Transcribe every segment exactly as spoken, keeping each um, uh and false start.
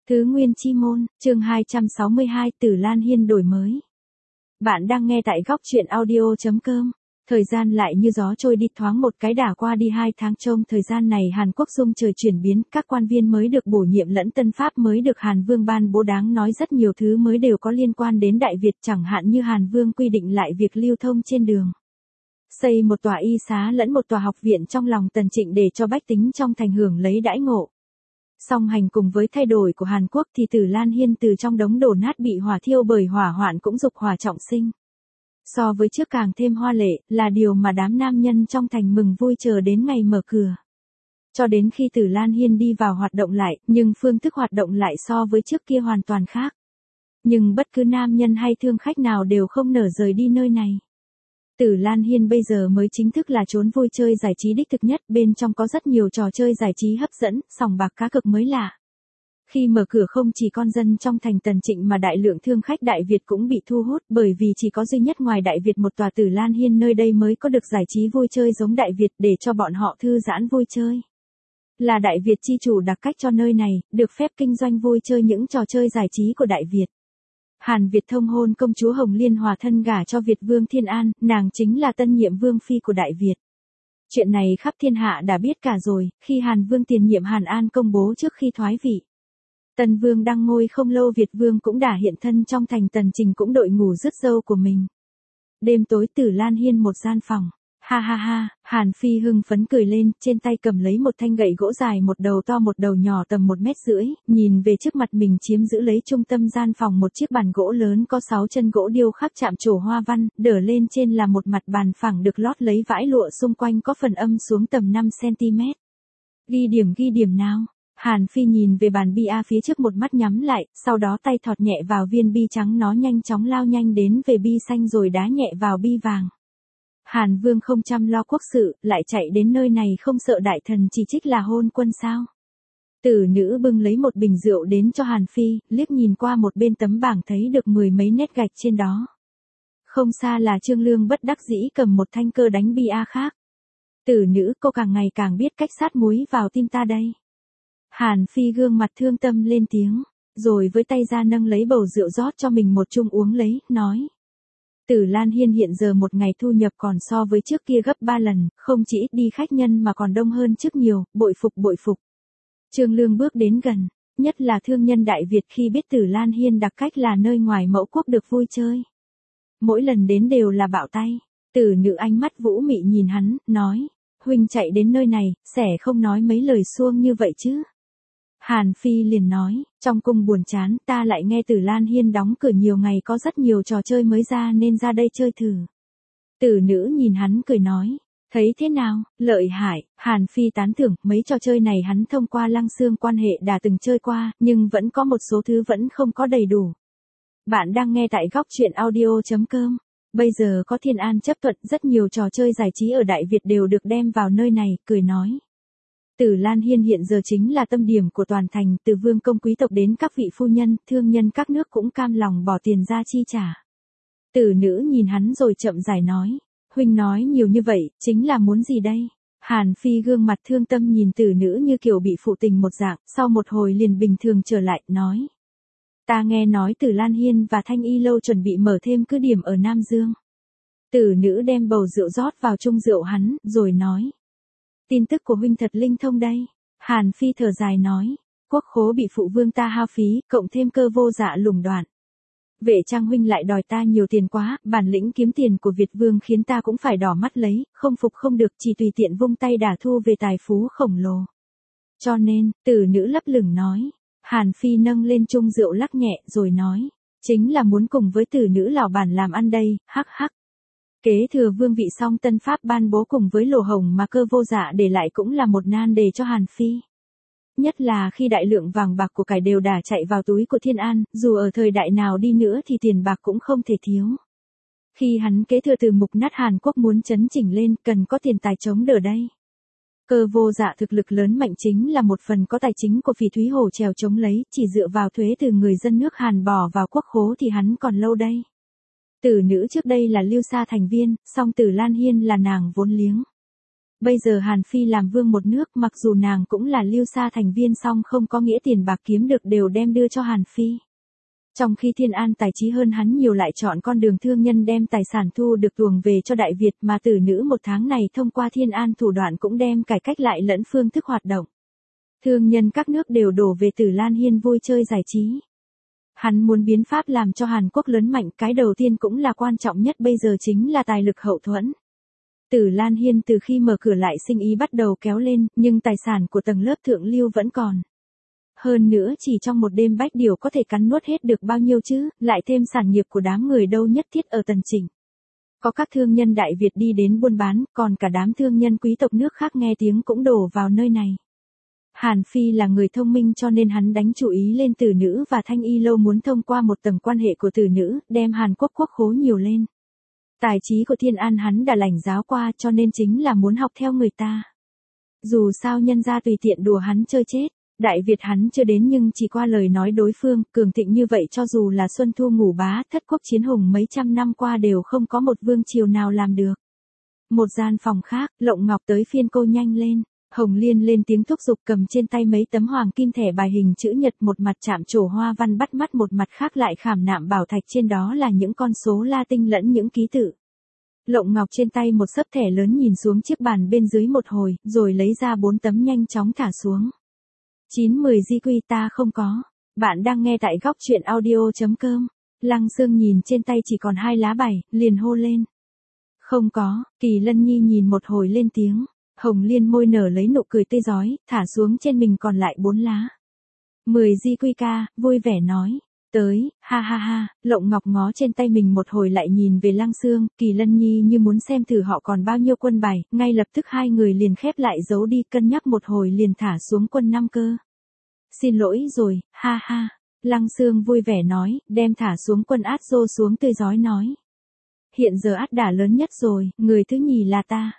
Thứ Nguyên Chi Môn, chương hai trăm sáu mươi hai, Tử Lan Hiên đổi mới. Bạn đang nghe tại góc truyện audio chấm com. Thời gian lại như gió trôi đi, thoáng một cái đã qua đi hai tháng. Trong thời gian này Hàn Quốc dung trời chuyển biến, các quan viên mới được bổ nhiệm lẫn tân pháp mới được Hàn Vương ban bố, đáng nói rất nhiều thứ mới đều có liên quan đến Đại Việt, chẳng hạn như Hàn Vương quy định lại việc lưu thông trên đường. Xây một tòa y xá lẫn một tòa học viện trong lòng Tần Trịnh để cho bách tính trong thành hưởng lấy đãi ngộ. Song hành cùng với thay đổi của Hàn Quốc thì Tử Lan Hiên từ trong đống đổ nát bị hỏa thiêu bởi hỏa hoạn cũng dục hỏa trọng sinh. So với trước càng thêm hoa lệ, là điều mà đám nam nhân trong thành mừng vui chờ đến ngày mở cửa. Cho đến khi Tử Lan Hiên đi vào hoạt động lại, nhưng phương thức hoạt động lại so với trước kia hoàn toàn khác. Nhưng bất cứ nam nhân hay thương khách nào đều không nỡ rời đi nơi này. Tử Lan Hiên bây giờ mới chính thức là chốn vui chơi giải trí đích thực nhất, bên trong có rất nhiều trò chơi giải trí hấp dẫn, sòng bạc cá cược mới lạ. Khi mở cửa không chỉ con dân trong thành Tần Trịnh mà đại lượng thương khách Đại Việt cũng bị thu hút, bởi vì chỉ có duy nhất ngoài Đại Việt một tòa Tử Lan Hiên nơi đây mới có được giải trí vui chơi giống Đại Việt để cho bọn họ thư giãn vui chơi. Là Đại Việt chi chủ đặc cách cho nơi này, được phép kinh doanh vui chơi những trò chơi giải trí của Đại Việt. Hàn Việt thông hôn công chúa Hồng Liên hòa thân gả cho Việt Vương Thiên An, nàng chính là tân nhiệm vương phi của Đại Việt. Chuyện này khắp thiên hạ đã biết cả rồi, khi Hàn Vương tiền nhiệm Hàn An công bố trước khi thoái vị. Tần Vương đăng ngôi không lâu, Việt Vương cũng đã hiện thân trong thành Tần Trình cũng đội ngủ rước dâu của mình. Đêm tối Tử Lan Hiên một gian phòng. Ha ha ha, Hàn Phi hưng phấn cười lên, trên tay cầm lấy một thanh gậy gỗ dài một đầu to một đầu nhỏ tầm một mét rưỡi, nhìn về trước mặt mình chiếm giữ lấy trung tâm gian phòng một chiếc bàn gỗ lớn có sáu chân gỗ điêu khắc chạm trổ hoa văn, đỡ lên trên là một mặt bàn phẳng được lót lấy vải lụa, xung quanh có phần âm xuống tầm năm xăng ti mét. Ghi điểm ghi điểm nào. Hàn Phi nhìn về bàn bia phía trước một mắt nhắm lại, sau đó tay thọt nhẹ vào viên bi trắng, nó nhanh chóng lao nhanh đến về bi xanh rồi đá nhẹ vào bi vàng. Hàn Vương không chăm lo quốc sự, lại chạy đến nơi này không sợ đại thần chỉ trích là hôn quân sao? Tử nữ bưng lấy một bình rượu đến cho Hàn Phi, liếc nhìn qua một bên tấm bảng thấy được mười mấy nét gạch trên đó. Không xa là Trương Lương bất đắc dĩ cầm một thanh cơ đánh bia khác. Tử nữ, cô càng ngày càng biết cách sát muối vào tim ta đây. Hàn Phi gương mặt thương tâm lên tiếng, rồi với tay ra nâng lấy bầu rượu rót cho mình một chung uống lấy, nói. Tử Lan Hiên hiện giờ một ngày thu nhập còn so với trước kia gấp ba lần, không chỉ ít đi khách nhân mà còn đông hơn trước nhiều, bội phục bội phục. Trương Lương bước đến gần, nhất là thương nhân Đại Việt khi biết Tử Lan Hiên đặc cách là nơi ngoài mẫu quốc được vui chơi. Mỗi lần đến đều là bạo tay. Tử nữ ánh mắt vũ mị nhìn hắn, nói, huynh chạy đến nơi này, sẽ không nói mấy lời suông như vậy chứ. Hàn Phi liền nói, trong cung buồn chán, ta lại nghe Tử Lan Hiên đóng cửa nhiều ngày có rất nhiều trò chơi mới ra nên ra đây chơi thử. Tử nữ nhìn hắn cười nói, thấy thế nào, lợi hại. Hàn Phi tán thưởng, mấy trò chơi này hắn thông qua Lăng Xương quan hệ đã từng chơi qua, nhưng vẫn có một số thứ vẫn không có đầy đủ. Bạn đang nghe tại góc truyện audio chấm com. Bây giờ có Thiên An chấp thuận, rất nhiều trò chơi giải trí ở Đại Việt đều được đem vào nơi này, cười nói. Tử Lan Hiên hiện giờ chính là tâm điểm của toàn thành, từ vương công quý tộc đến các vị phu nhân, thương nhân các nước cũng cam lòng bỏ tiền ra chi trả. Tử nữ nhìn hắn rồi chậm rãi nói, huynh nói nhiều như vậy, chính là muốn gì đây? Hàn Phi gương mặt thương tâm nhìn tử nữ như kiểu bị phụ tình một dạng, sau một hồi liền bình thường trở lại, nói. Ta nghe nói Tử Lan Hiên và Thanh Y Lâu chuẩn bị mở thêm cứ điểm ở Nam Dương. Tử nữ đem bầu rượu rót vào chung rượu hắn, rồi nói. Tin tức của huynh thật linh thông đây. Hàn Phi thở dài nói, quốc khố bị phụ vương ta hao phí, cộng thêm cơ vô dạ lũng đoạn. Vệ Trang huynh lại đòi ta nhiều tiền quá, bản lĩnh kiếm tiền của Việt vương khiến ta cũng phải đỏ mắt lấy, không phục không được, chỉ tùy tiện vung tay đã thu về tài phú khổng lồ. Cho nên, tử nữ lấp lửng nói. Hàn Phi nâng lên chung rượu lắc nhẹ rồi nói, chính là muốn cùng với tử nữ lão bản làm ăn đây, hắc hắc. Kế thừa vương vị xong tân pháp ban bố cùng với lỗ hổng mà cơ vô dạ để lại cũng là một nan đề cho Hàn Phi. Nhất là khi đại lượng vàng bạc của cải đều đã chạy vào túi của Thiên An, dù ở thời đại nào đi nữa thì tiền bạc cũng không thể thiếu. Khi hắn kế thừa từ mục nát Hàn Quốc muốn chấn chỉnh lên, cần có tiền tài chống đỡ đây. Cơ vô dạ thực lực lớn mạnh chính là một phần có tài chính của Phỉ Thúy Hồ trèo chống lấy, chỉ dựa vào thuế từ người dân nước Hàn bỏ vào quốc khố thì hắn còn lâu đây. Tử nữ trước đây là Lưu Sa thành viên, song Tử Lan Hiên là nàng vốn liếng. Bây giờ Hàn Phi làm vương một nước, mặc dù nàng cũng là Lưu Sa thành viên song không có nghĩa tiền bạc kiếm được đều đem đưa cho Hàn Phi. Trong khi Thiên An tài trí hơn hắn nhiều lại chọn con đường thương nhân đem tài sản thu được tuồng về cho Đại Việt, mà tử nữ một tháng này thông qua Thiên An thủ đoạn cũng đem cải cách lại lẫn phương thức hoạt động. Thương nhân các nước đều đổ về Tử Lan Hiên vui chơi giải trí. Hắn muốn biến pháp làm cho Hàn Quốc lớn mạnh, cái đầu tiên cũng là quan trọng nhất bây giờ chính là tài lực hậu thuẫn. Tử Lan Hiên từ khi mở cửa lại sinh ý bắt đầu kéo lên, nhưng tài sản của tầng lớp thượng lưu vẫn còn. Hơn nữa chỉ trong một đêm Bách Điểu có thể cắn nuốt hết được bao nhiêu chứ, lại thêm sản nghiệp của đám người đâu nhất thiết ở Tần Chỉnh. Có các thương nhân Đại Việt đi đến buôn bán, còn cả đám thương nhân quý tộc nước khác nghe tiếng cũng đổ vào nơi này. Hàn Phi là người thông minh cho nên hắn đánh chú ý lên tử nữ và Thanh Y Lâu muốn thông qua một tầng quan hệ của tử nữ, đem Hàn Quốc quốc khố nhiều lên. Tài trí của Thiên An hắn đã lãnh giáo qua cho nên chính là muốn học theo người ta. Dù sao nhân ra tùy tiện đùa hắn chơi chết. Đại Việt hắn chưa đến nhưng chỉ qua lời nói đối phương, cường thịnh như vậy cho dù là Xuân Thu Ngũ Bá, Thất Quốc Chiến Hùng mấy trăm năm qua đều không có một vương triều nào làm được. Một gian phòng khác, Lộng Ngọc tới phiên cô nhanh lên. Hồng Liên lên tiếng thúc giục cầm trên tay mấy tấm hoàng kim thẻ bài hình chữ nhật, một mặt chạm trổ hoa văn bắt mắt, một mặt khác lại khảm nạm bảo thạch, trên đó là những con số Latin lẫn những ký tự. Lộng Ngọc trên tay một xấp thẻ lớn nhìn xuống chiếc bàn bên dưới một hồi, rồi lấy ra bốn tấm nhanh chóng thả xuống. chín mười gi quy ta không có. Bạn đang nghe tại góc truyện audio.com. Lăng Sương nhìn trên tay chỉ còn hai lá bài, liền hô lên. Không có. Kỳ Lân Nhi nhìn một hồi lên tiếng. Hồng Liên môi nở lấy nụ cười tươi rói, thả xuống trên mình còn lại bốn lá. mười gi quy ca, vui vẻ nói. Tới, ha ha ha. Lộng Ngọc ngó trên tay mình một hồi lại nhìn về Lăng Sương, Kỳ Lân Nhi như muốn xem thử họ còn bao nhiêu quân bài, ngay lập tức hai người liền khép lại giấu đi, cân nhắc một hồi liền thả xuống quân năm cơ. Xin lỗi rồi, ha ha. Lăng Sương vui vẻ nói, đem thả xuống quân át rô xuống tươi rói nói. Hiện giờ át đả lớn nhất rồi, người thứ nhì là ta.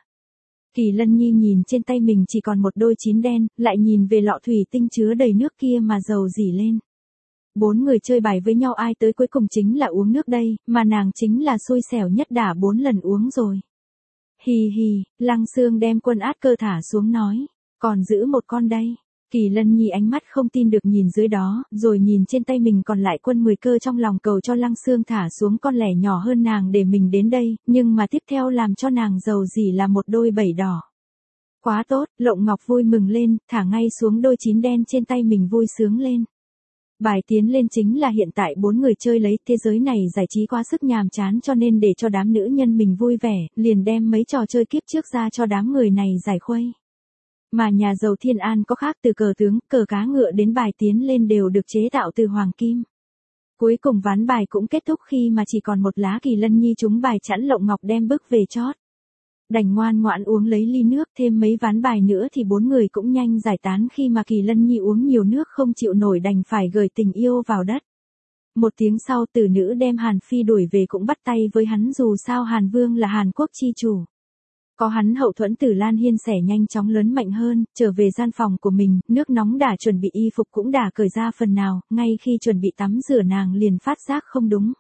Kỳ Lân Nhi nhìn trên tay mình chỉ còn một đôi chín đen, lại nhìn về lọ thủy tinh chứa đầy nước kia mà dầu dỉ lên. Bốn người chơi bài với nhau ai tới cuối cùng chính là uống nước đây, mà nàng chính là xui xẻo nhất đả bốn lần uống rồi. Hì hì, Lăng Sương đem quân át cơ thả xuống nói, còn giữ một con đây. Kỳ Lân Nhi ánh mắt không tin được nhìn dưới đó, rồi nhìn trên tay mình còn lại quân mười cơ, trong lòng cầu cho Lăng Sương thả xuống con lẻ nhỏ hơn nàng để mình đến đây, nhưng mà tiếp theo làm cho nàng giàu gì là một đôi bảy đỏ. Quá tốt, Lộng Ngọc vui mừng lên, thả ngay xuống đôi chín đen trên tay mình vui sướng lên. Bài tiến lên chính là hiện tại bốn người chơi lấy, thế giới này giải trí quá sức nhàm chán cho nên để cho đám nữ nhân mình vui vẻ, liền đem mấy trò chơi kiếp trước ra cho đám người này giải khuây. Mà nhà giàu Thiên An có khác, từ cờ tướng, cờ cá ngựa đến bài tiến lên đều được chế tạo từ hoàng kim. Cuối cùng ván bài cũng kết thúc khi mà chỉ còn một lá. Kỳ Lân Nhi trúng bài chẵn, Lộng Ngọc đem bước về chót. Đành ngoan ngoãn uống lấy ly nước, thêm mấy ván bài nữa thì bốn người cũng nhanh giải tán khi mà Kỳ Lân Nhi uống nhiều nước không chịu nổi đành phải gửi tình yêu vào đất. Một tiếng sau tử nữ đem Hàn Phi đuổi về cũng bắt tay với hắn, dù sao Hàn Vương là Hàn Quốc chi chủ. Có hắn hậu thuẫn, Tử Lan Hiên sẻ nhanh chóng lớn mạnh hơn, trở về gian phòng của mình, nước nóng đã chuẩn bị, y phục cũng đã cởi ra phần nào, ngay khi chuẩn bị tắm rửa nàng liền phát giác không đúng.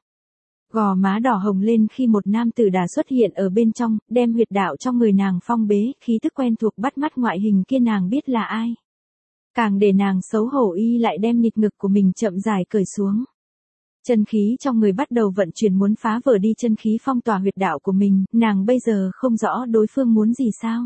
Gò má đỏ hồng lên khi một nam tử đã xuất hiện ở bên trong, đem huyệt đạo trong người nàng phong bế, khí tức quen thuộc bắt mắt ngoại hình kia nàng biết là ai. Càng để nàng xấu hổ, y lại đem nịt ngực của mình chậm rãi cởi xuống. Chân khí trong người bắt đầu vận chuyển muốn phá vỡ đi chân khí phong tỏa huyệt đạo của mình, nàng bây giờ không rõ đối phương muốn gì sao.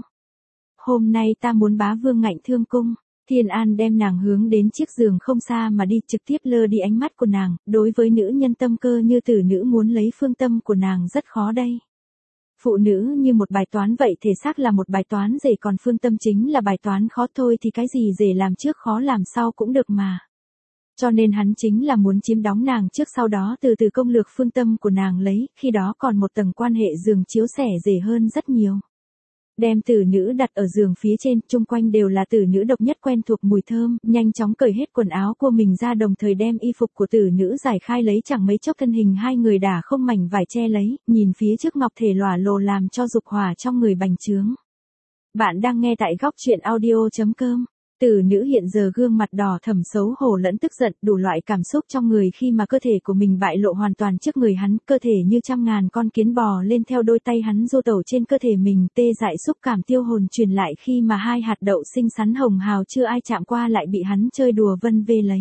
Hôm nay ta muốn bá vương ngạnh thương cung. Thiên An đem nàng hướng đến chiếc giường không xa mà đi, trực tiếp lơ đi ánh mắt của nàng, đối với nữ nhân tâm cơ như tử nữ muốn lấy phương tâm của nàng rất khó đây. Phụ nữ như một bài toán vậy, thể xác là một bài toán dễ, còn phương tâm chính là bài toán khó thôi thì cái gì dễ làm trước khó làm sau cũng được mà. Cho nên hắn chính là muốn chiếm đóng nàng trước, sau đó từ từ công lược phương tâm của nàng lấy, khi đó còn một tầng quan hệ giường chiếu sẻ dễ hơn rất nhiều. Đem tử nữ đặt ở giường phía trên, chung quanh đều là tử nữ độc nhất quen thuộc mùi thơm, nhanh chóng cởi hết quần áo của mình ra, đồng thời đem y phục của tử nữ giải khai lấy, chẳng mấy chốc thân hình hai người đã không mảnh vải che lấy, nhìn phía trước ngọc thể lòa lồ làm cho dục hỏa trong người bành trướng. Bạn đang nghe tại góc truyện audio.com. Tử nữ hiện giờ gương mặt đỏ thẫm xấu hổ lẫn tức giận, đủ loại cảm xúc trong người khi mà cơ thể của mình bại lộ hoàn toàn trước người hắn, cơ thể như trăm ngàn con kiến bò lên theo đôi tay hắn du tẩu trên cơ thể mình, tê dại xúc cảm tiêu hồn truyền lại khi mà hai hạt đậu xinh xắn hồng hào chưa ai chạm qua lại bị hắn chơi đùa vân vê lấy.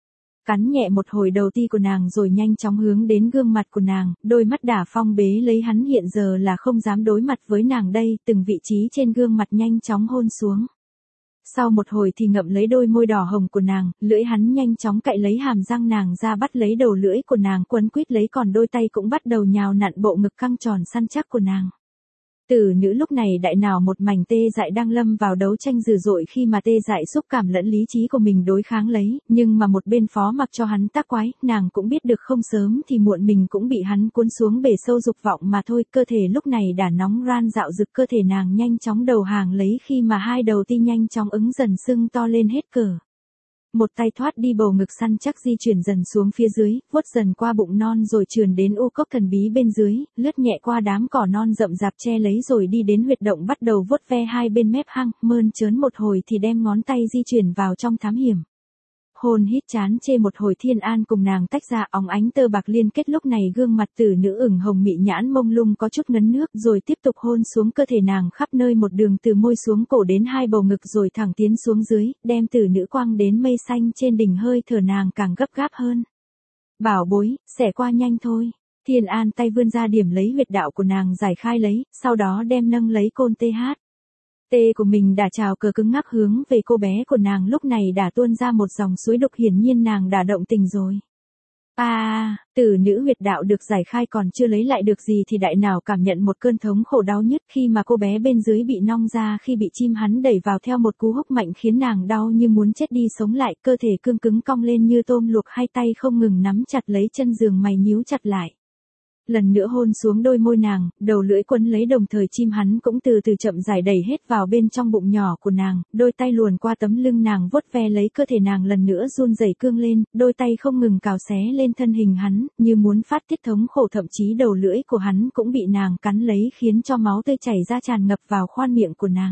Cắn nhẹ một hồi đầu ti của nàng rồi nhanh chóng hướng đến gương mặt của nàng, đôi mắt đả phong bế lấy hắn hiện giờ là không dám đối mặt với nàng đây, từng vị trí trên gương mặt nhanh chóng hôn xuống. Sau một hồi thì ngậm lấy đôi môi đỏ hồng của nàng, lưỡi hắn nhanh chóng cạy lấy hàm răng nàng ra bắt lấy đầu lưỡi của nàng quấn quýt lấy còn đôi tay cũng bắt đầu nhào nặn bộ ngực căng tròn săn chắc của nàng. Tử nữ lúc này đại nào một mảnh tê dại đang lâm vào đấu tranh dữ dội khi mà tê dại xúc cảm lẫn lý trí của mình đối kháng lấy, nhưng mà một bên phó mặc cho hắn tác quái, nàng cũng biết được không sớm thì muộn mình cũng bị hắn cuốn xuống bể sâu dục vọng mà thôi, cơ thể lúc này đã nóng ran dạo rực cơ thể nàng nhanh chóng đầu hàng lấy khi mà hai đầu ti nhanh chóng ứng dần sưng to lên hết cỡ. Một tay thoát đi bầu ngực săn chắc di chuyển dần xuống phía dưới, vuốt dần qua bụng non rồi trườn đến u cốc thần bí bên dưới, lướt nhẹ qua đám cỏ non rậm rạp che lấy rồi đi đến huyệt động bắt đầu vuốt ve hai bên mép hang, mơn trớn một hồi thì đem ngón tay di chuyển vào trong thám hiểm. Hôn hít chán chê một hồi Thiên An cùng nàng tách ra, óng ánh tơ bạc liên kết lúc này gương mặt tử nữ ửng hồng mị nhãn mông lung có chút ngấn nước rồi tiếp tục hôn xuống cơ thể nàng khắp nơi một đường từ môi xuống cổ đến hai bầu ngực rồi thẳng tiến xuống dưới, đem tử nữ quăng đến mây xanh trên đỉnh hơi thở nàng càng gấp gáp hơn. Bảo bối, xẻ qua nhanh thôi. Thiên An tay vươn ra điểm lấy huyệt đạo của nàng giải khai lấy, sau đó đem nâng lấy côn tê hát. Tê của mình đã trào cờ cứng ngắc hướng về cô bé của nàng lúc này đã tuôn ra một dòng suối đục hiển nhiên nàng đã động tình rồi. À, à, tử nữ huyệt đạo được giải khai còn chưa lấy lại được gì thì đại nào cảm nhận một cơn thống khổ đau nhức khi mà cô bé bên dưới bị nong ra khi bị chim hắn đẩy vào theo một cú húc mạnh khiến nàng đau như muốn chết đi sống lại, cơ thể cương cứng cong lên như tôm luộc hai tay không ngừng nắm chặt lấy chân giường mày nhíu chặt lại. Lần nữa hôn xuống đôi môi nàng, đầu lưỡi quấn lấy đồng thời chim hắn cũng từ từ chậm rãi đẩy hết vào bên trong bụng nhỏ của nàng, đôi tay luồn qua tấm lưng nàng vuốt ve lấy cơ thể nàng lần nữa run rẩy cương lên, đôi tay không ngừng cào xé lên thân hình hắn, như muốn phát tiết thống khổ thậm chí đầu lưỡi của hắn cũng bị nàng cắn lấy khiến cho máu tươi chảy ra tràn ngập vào khoang miệng của nàng.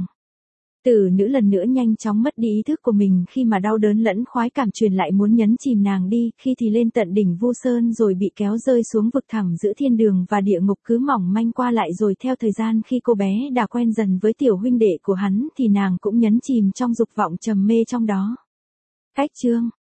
Tử nữ lần nữa nhanh chóng mất đi ý thức của mình khi mà đau đớn lẫn khoái cảm truyền lại muốn nhấn chìm nàng đi, khi thì lên tận đỉnh Vu Sơn rồi bị kéo rơi xuống vực thẳm giữa thiên đường và địa ngục cứ mỏng manh qua lại rồi theo thời gian khi cô bé đã quen dần với tiểu huynh đệ của hắn thì nàng cũng nhấn chìm trong dục vọng trầm mê trong đó. Cách chương